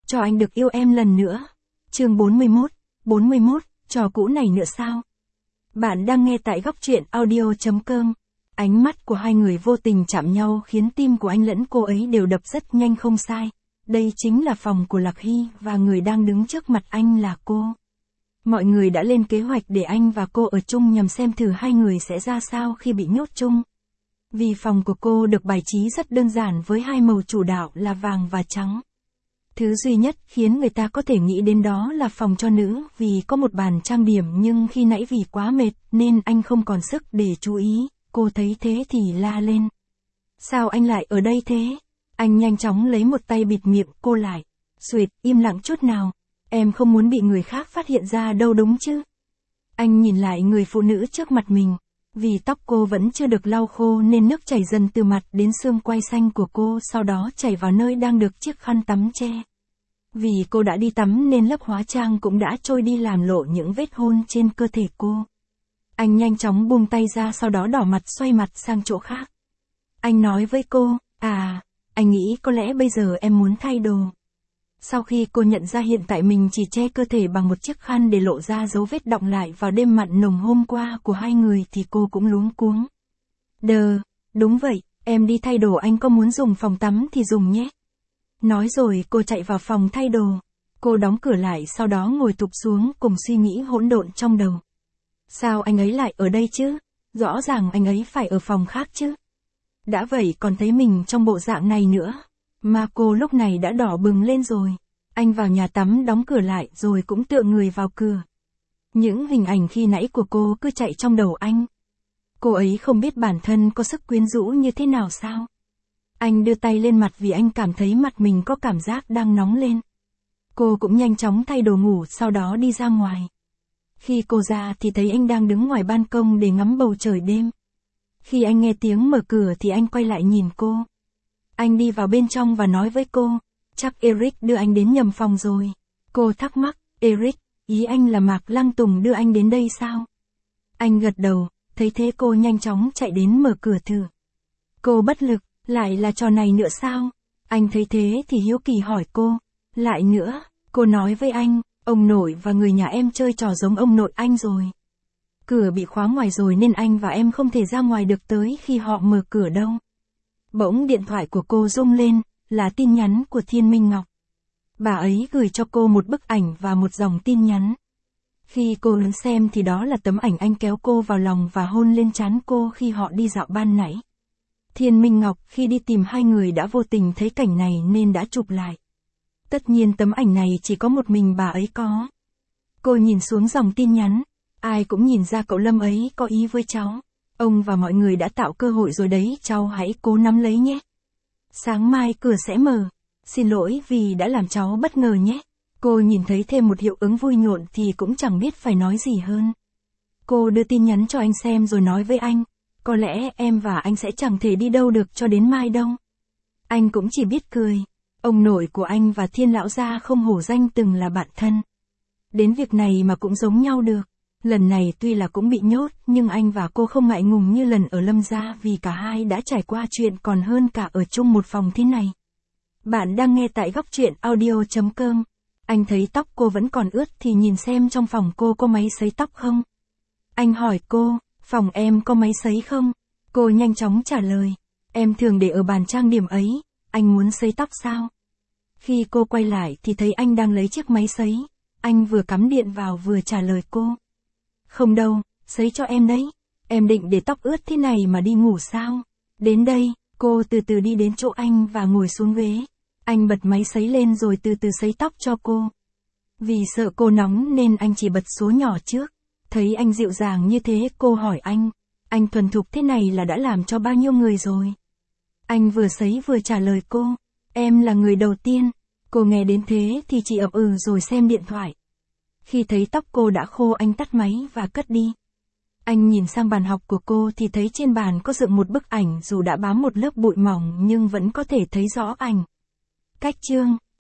cho anh được yêu em lần nữa. Chương 41, trò cũ này nữa sao? Bạn đang nghe tại góc truyện audio.com. Ánh mắt của hai người vô tình chạm nhau khiến tim của anh lẫn cô ấy đều đập rất nhanh không sai. Đây chính là phòng của Lạc Hy và người đang đứng trước mặt anh là cô. Mọi người đã lên kế hoạch để anh và cô ở chung nhằm xem thử hai người sẽ ra sao khi bị nhốt chung. Vì phòng của cô được bài trí rất đơn giản với hai màu chủ đạo là vàng và trắng. Thứ duy nhất khiến người ta có thể nghĩ đến đó là phòng cho nữ vì có một bàn trang điểm, nhưng khi nãy vì quá mệt nên anh không còn sức để chú ý. Cô thấy thế thì la lên. Sao anh lại ở đây thế? Anh nhanh chóng lấy một tay bịt miệng cô lại. Xuệt, im lặng chút nào. Em không muốn bị người khác phát hiện ra đâu đúng chứ? Anh nhìn lại người phụ nữ trước mặt mình. Vì tóc cô vẫn chưa được lau khô nên nước chảy dần từ mặt đến xương quai xanh của cô, sau đó chảy vào nơi đang được chiếc khăn tắm che. Vì cô đã đi tắm nên lớp hóa trang cũng đã trôi đi làm lộ những vết hôn trên cơ thể cô. Anh nhanh chóng buông tay ra, sau đó đỏ mặt xoay mặt sang chỗ khác. Anh nói với cô, anh nghĩ có lẽ bây giờ em muốn thay đồ. Sau khi cô nhận ra hiện tại mình chỉ che cơ thể bằng một chiếc khăn để lộ ra dấu vết đọng lại vào đêm mặn nồng hôm qua của hai người thì cô cũng luống cuống. Đúng vậy, em đi thay đồ, anh có muốn dùng phòng tắm thì dùng nhé. Nói rồi cô chạy vào phòng thay đồ. Cô đóng cửa lại, sau đó ngồi thụp xuống cùng suy nghĩ hỗn độn trong đầu. Sao anh ấy lại ở đây chứ? Rõ ràng anh ấy phải ở phòng khác chứ. Đã vậy còn thấy mình trong bộ dạng này nữa. Mà cô lúc này đã đỏ bừng lên rồi. Anh vào nhà tắm đóng cửa lại rồi cũng tựa người vào cửa. Những hình ảnh khi nãy của cô cứ chạy trong đầu anh. Cô ấy không biết bản thân có sức quyến rũ như thế nào sao? Anh đưa tay lên mặt vì anh cảm thấy mặt mình có cảm giác đang nóng lên. Cô cũng nhanh chóng thay đồ ngủ, sau đó đi ra ngoài. Khi cô ra thì thấy anh đang đứng ngoài ban công để ngắm bầu trời đêm. Khi anh nghe tiếng mở cửa thì anh quay lại nhìn cô. Anh đi vào bên trong và nói với cô, chắc Eric đưa anh đến nhầm phòng rồi. Cô thắc mắc, Eric, ý anh là Mạc Lăng Tùng đưa anh đến đây sao? Anh gật đầu, thấy thế cô nhanh chóng chạy đến mở cửa thử. Cô bất lực, lại là trò này nữa sao? Anh thấy thế thì hiếu kỳ hỏi cô, lại nữa, cô nói với anh, ông nội và người nhà em chơi trò giống ông nội anh rồi. Cửa bị khóa ngoài rồi nên anh và em không thể ra ngoài được tới khi họ mở cửa đâu. Bỗng điện thoại của cô rung lên, là tin nhắn của Thiên Minh Ngọc. Bà ấy gửi cho cô một bức ảnh và một dòng tin nhắn. Khi cô ấn xem thì đó là tấm ảnh anh kéo cô vào lòng và hôn lên trán cô khi họ đi dạo ban nãy. Thiên Minh Ngọc khi đi tìm hai người đã vô tình thấy cảnh này nên đã chụp lại. Tất nhiên tấm ảnh này chỉ có một mình bà ấy có. Cô nhìn xuống dòng tin nhắn. Ai cũng nhìn ra cậu Lâm ấy có ý với cháu. Ông và mọi người đã tạo cơ hội rồi đấy, cháu hãy cố nắm lấy nhé. Sáng mai cửa sẽ mở. Xin lỗi vì đã làm cháu bất ngờ nhé. Cô nhìn thấy thêm một hiệu ứng vui nhộn thì cũng chẳng biết phải nói gì hơn. Cô đưa tin nhắn cho anh xem rồi nói với anh, có lẽ em và anh sẽ chẳng thể đi đâu được cho đến mai đâu. Anh cũng chỉ biết cười. Ông nội của anh và Thiên lão gia không hổ danh từng là bạn thân. Đến việc này mà cũng giống nhau được. Lần này tuy là cũng bị nhốt, nhưng anh và cô không ngại ngùng như lần ở Lâm gia vì cả hai đã trải qua chuyện còn hơn cả ở chung một phòng thế này. Bạn đang nghe tại góc truyện audio.com. Anh thấy tóc cô vẫn còn ướt thì nhìn xem trong phòng cô có máy sấy tóc không. Anh hỏi cô, phòng em có máy sấy không? Cô nhanh chóng trả lời, em thường để ở bàn trang điểm ấy, anh muốn sấy tóc sao? Khi cô quay lại thì thấy anh đang lấy chiếc máy sấy. Anh vừa cắm điện vào vừa trả lời cô. Không đâu, sấy cho em đấy. Em định để tóc ướt thế này mà đi ngủ sao? Đến đây, cô từ từ đi đến chỗ anh và ngồi xuống ghế. Anh bật máy sấy lên rồi từ từ sấy tóc cho cô. Vì sợ cô nóng nên anh chỉ bật số nhỏ trước. Thấy anh dịu dàng như thế cô hỏi anh thuần thục thế này là đã làm cho bao nhiêu người rồi? Anh vừa sấy vừa trả lời cô, em là người đầu tiên. Cô nghe đến thế thì chỉ ậm ừ rồi xem điện thoại. Khi thấy tóc cô đã khô anh tắt máy và cất đi. Anh nhìn sang bàn học của cô thì thấy trên bàn có dựng một bức ảnh, dù đã bám một lớp bụi mỏng nhưng vẫn có thể thấy rõ ảnh. Cách chương